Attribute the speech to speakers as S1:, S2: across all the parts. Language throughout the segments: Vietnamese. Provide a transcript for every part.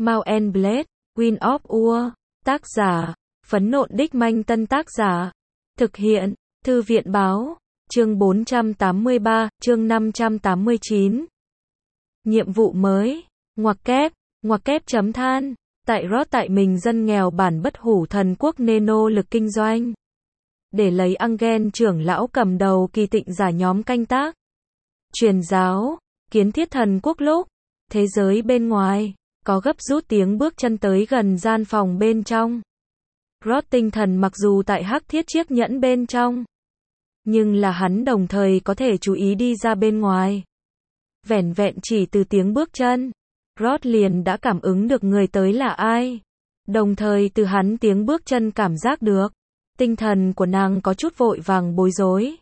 S1: Mount and Blade, Wind of War. Tác giả, Phấn Nộn Đích Manh. Tân tác giả, thực hiện, Thư viện Báo. Chương 483, chương 589. Nhiệm vụ mới, ngoặc kép chấm than. Tại Rod, tại mình dân nghèo bản bất hủ thần quốc nên nô lực kinh doanh. Để lấy Angen trưởng lão cầm đầu kỳ tịnh giả nhóm canh tác. Truyền giáo, kiến thiết thần quốc lúc. Thế giới bên ngoài, có gấp rút tiếng bước chân tới gần gian phòng bên trong. Rod tinh thần mặc dù tại hắc thiết chiếc nhẫn bên trong. Nhưng là hắn đồng thời có thể chú ý đi ra bên ngoài. Vẻn vẹn chỉ từ tiếng bước chân, Rod liền đã cảm ứng được người tới là ai. Đồng thời từ hắn tiếng bước chân cảm giác được. Tinh thần của nàng có chút vội vàng bối rối.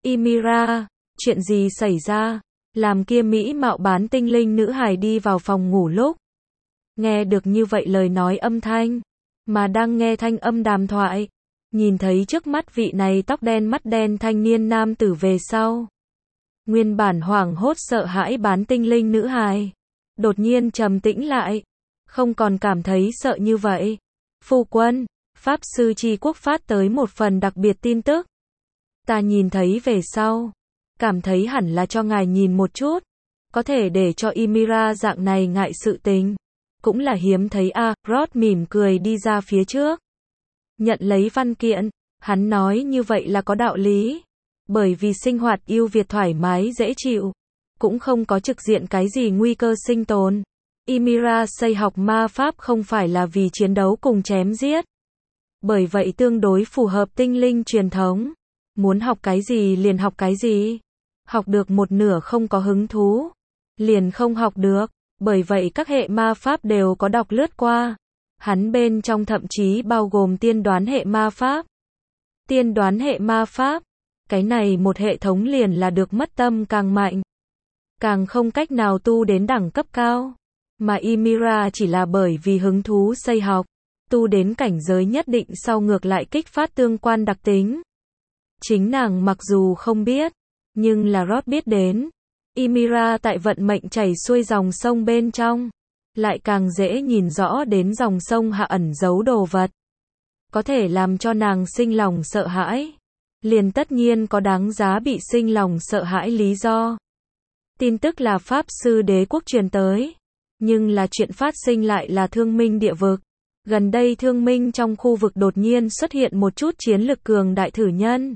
S1: Ymira, chuyện gì xảy ra? Làm kia mỹ mạo bán tinh linh nữ hài đi vào phòng ngủ lúc. Nghe được như vậy lời nói âm thanh. Mà đang nghe thanh âm đàm thoại. Nhìn thấy trước mắt vị này tóc đen mắt đen thanh niên nam tử về sau. Nguyên bản hoảng hốt sợ hãi bán tinh linh nữ hài. Đột nhiên trầm tĩnh lại. Không còn cảm thấy sợ như vậy. Phu quân, Pháp sư Tri Quốc phát tới một phần đặc biệt tin tức. Ta nhìn thấy về sau. Cảm thấy hẳn là cho ngài nhìn một chút. Có thể để cho Ymira dạng này ngại sự tình. Cũng là hiếm thấy a. Rod mỉm cười đi ra phía trước. Nhận lấy văn kiện. Hắn nói như vậy là có đạo lý. Bởi vì sinh hoạt yêu Việt thoải mái dễ chịu. Cũng không có trực diện cái gì nguy cơ sinh tồn. Ymira xây học ma pháp không phải là vì chiến đấu cùng chém giết. Bởi vậy tương đối phù hợp tinh linh truyền thống. Muốn học cái gì liền học cái gì. Học được một nửa không có hứng thú. Liền không học được. Bởi vậy các hệ ma pháp đều có đọc lướt qua. Hắn bên trong thậm chí bao gồm tiên đoán hệ ma pháp. Tiên đoán hệ ma pháp. Cái này một hệ thống liền là được mất tâm càng mạnh. Càng không cách nào tu đến đẳng cấp cao. Mà Ymira chỉ là bởi vì hứng thú xây học. Tu đến cảnh giới nhất định sau ngược lại kích phát tương quan đặc tính. Chính nàng mặc dù không biết. Nhưng là Rod biết đến. Ymira tại vận mệnh chảy xuôi dòng sông bên trong. Lại càng dễ nhìn rõ đến dòng sông hạ ẩn giấu đồ vật. Có thể làm cho nàng sinh lòng sợ hãi. Liền tất nhiên có đáng giá bị sinh lòng sợ hãi lý do. Tin tức là Pháp sư đế quốc truyền tới. Nhưng là chuyện phát sinh lại là thương minh địa vực. Gần đây thương minh trong khu vực đột nhiên xuất hiện một chút chiến lực cường đại thử nhân.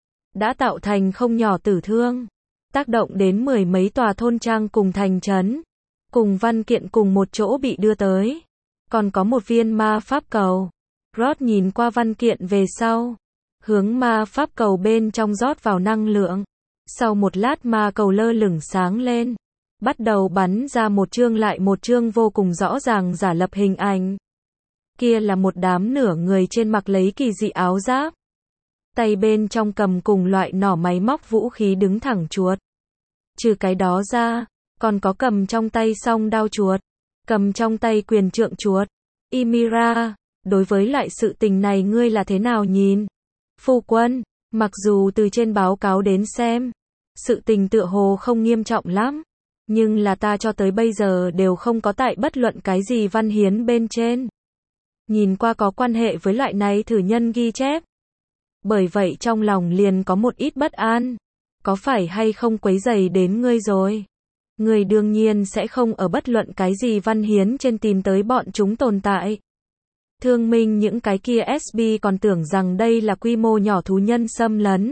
S1: Đã tạo thành không nhỏ tử thương. Tác động đến mười mấy tòa thôn trang cùng thành trấn. Cùng văn kiện cùng một chỗ bị đưa tới. Còn có một viên ma pháp cầu. Rod nhìn qua văn kiện về sau. Hướng ma pháp cầu bên trong rót vào năng lượng. Sau một lát ma cầu lơ lửng sáng lên. Bắt đầu bắn ra một chương lại một chương vô cùng rõ ràng giả lập hình ảnh. Kia là một đám nửa người trên mặc lấy kỳ dị áo giáp. Tay bên trong cầm cùng loại nỏ máy móc vũ khí đứng thẳng chuột. Trừ cái đó ra, còn có cầm trong tay song đao chuột. Cầm trong tay quyền trượng chuột. Ymira, đối với loại sự tình này ngươi là thế nào nhìn? Phu quân, mặc dù từ trên báo cáo đến xem, sự tình tựa hồ không nghiêm trọng lắm. Nhưng là ta cho tới bây giờ đều không có tại bất luận cái gì văn hiến bên trên. Nhìn qua có quan hệ với loại này thử nhân ghi chép. Bởi vậy trong lòng liền có một ít bất an. Có phải hay không quấy rầy đến ngươi rồi? Ngươi đương nhiên sẽ không ở bất luận cái gì văn hiến trên tìm tới bọn chúng tồn tại. Thương minh những cái kia SB còn tưởng rằng đây là quy mô nhỏ thú nhân xâm lấn.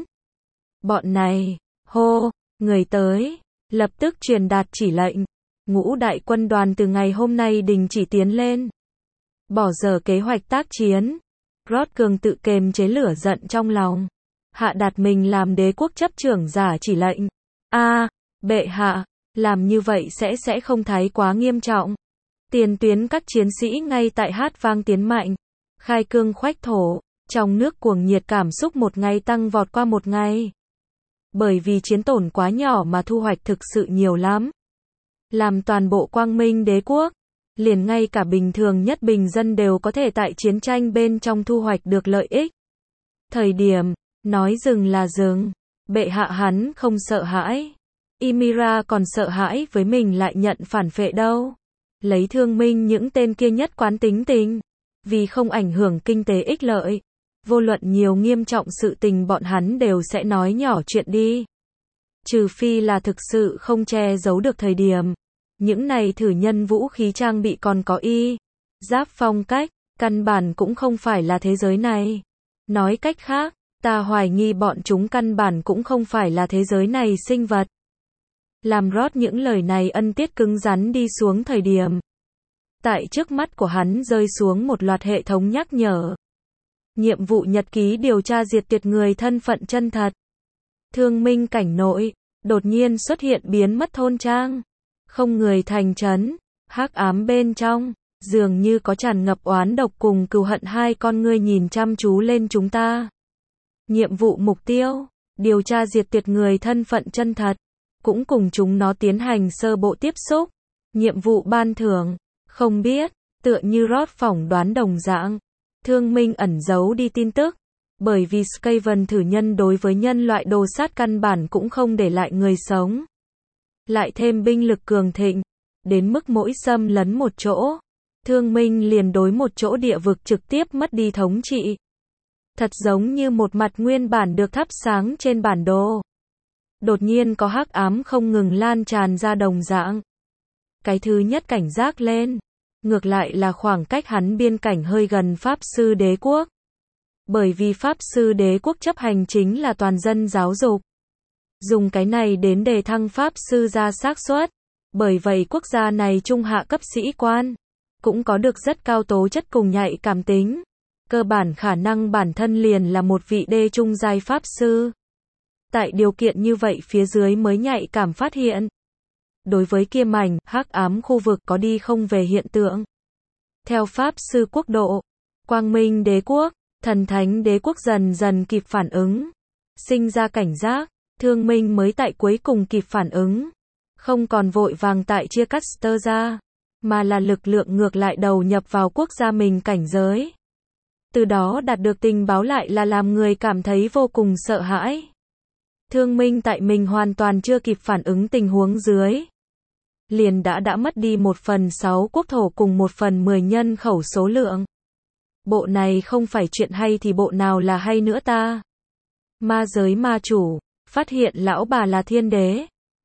S1: Bọn này, hô, người tới, lập tức truyền đạt chỉ lệnh. Ngũ đại quân đoàn từ ngày hôm nay đình chỉ tiến lên. Bỏ dở kế hoạch tác chiến. Rod cường tự kềm chế lửa giận trong lòng. Hạ đạt mình làm đế quốc chấp trưởng giả chỉ lệnh. Bệ hạ, làm như vậy sẽ không thái quá nghiêm trọng. Tiền tuyến các chiến sĩ ngay tại hát vang tiến mạnh. Khai cương khoách thổ. Trong nước cuồng nhiệt cảm xúc một ngày tăng vọt qua một ngày. Bởi vì chiến tổn quá nhỏ mà thu hoạch thực sự nhiều lắm. Làm toàn bộ quang minh đế quốc. Liền ngay cả bình thường nhất bình dân đều có thể tại chiến tranh bên trong thu hoạch được lợi ích. Thời điểm, nói dừng là dừng. Bệ hạ hắn không sợ hãi. Ymira còn sợ hãi với mình lại nhận phản phệ đâu. Lấy Thương Minh những tên kia nhất quán tính tình. Vì không ảnh hưởng kinh tế ích lợi. Vô luận nhiều nghiêm trọng sự tình bọn hắn đều sẽ nói nhỏ chuyện đi. Trừ phi là thực sự không che giấu được thời điểm. Những này thử nhân vũ khí trang bị còn có giáp phong cách, căn bản cũng không phải là thế giới này. Nói cách khác, ta hoài nghi bọn chúng căn bản cũng không phải là thế giới này sinh vật. Làm rót những lời này ân tiết cứng rắn đi xuống thời điểm. Tại trước mắt của hắn rơi xuống một loạt hệ thống nhắc nhở. Nhiệm vụ nhật ký điều tra diệt tuyệt người thân phận chân thật. Thương Minh cảnh nội, đột nhiên xuất hiện biến mất thôn trang. Không người thành trấn, hắc ám bên trong, dường như có tràn ngập oán độc cùng cừu hận hai con ngươi nhìn chăm chú lên chúng ta. Nhiệm vụ mục tiêu, điều tra diệt tuyệt người thân phận chân thật, cũng cùng chúng nó tiến hành sơ bộ tiếp xúc. Nhiệm vụ ban thưởng, không biết, tựa như Rod phỏng đoán đồng dạng. Thương Minh ẩn giấu đi tin tức, bởi vì Skaven thử nhân đối với nhân loại đồ sát căn bản cũng không để lại người sống. Lại thêm binh lực cường thịnh, đến mức mỗi xâm lấn một chỗ, Thương Minh liền đối một chỗ địa vực trực tiếp mất đi thống trị. Thật giống như một mặt nguyên bản được thắp sáng trên bản đồ. Đột nhiên có hắc ám không ngừng lan tràn ra đồng dạng. Cái thứ nhất cảnh giác lên, ngược lại là khoảng cách hắn biên cảnh hơi gần Pháp Sư Đế Quốc. Bởi vì Pháp Sư Đế Quốc chấp hành chính là toàn dân giáo dục. Dùng cái này đến đề thăng Pháp Sư ra xác suất. Bởi vậy quốc gia này trung hạ cấp sĩ quan, cũng có được rất cao tố chất cùng nhạy cảm tính. Cơ bản khả năng bản thân liền là một vị đê trung giai Pháp Sư. Tại điều kiện như vậy phía dưới mới nhạy cảm phát hiện. Đối với kia mảnh, hắc ám khu vực có đi không về hiện tượng. Theo Pháp Sư quốc độ, Quang Minh Đế Quốc, Thần Thánh Đế Quốc dần dần kịp phản ứng. Sinh ra cảnh giác, Thương Minh mới tại cuối cùng kịp phản ứng. Không còn vội vàng tại chia cắt Ster ra, mà là lực lượng ngược lại đầu nhập vào quốc gia mình cảnh giới. Từ đó đạt được tình báo lại là làm người cảm thấy vô cùng sợ hãi. Thương Minh tại mình hoàn toàn chưa kịp phản ứng tình huống dưới. Liền đã mất đi 1/6 quốc thổ cùng 1/10 nhân khẩu số lượng. Bộ này không phải chuyện hay thì bộ nào là hay nữa ta? Ma giới ma chủ, phát hiện lão bà là thiên đế.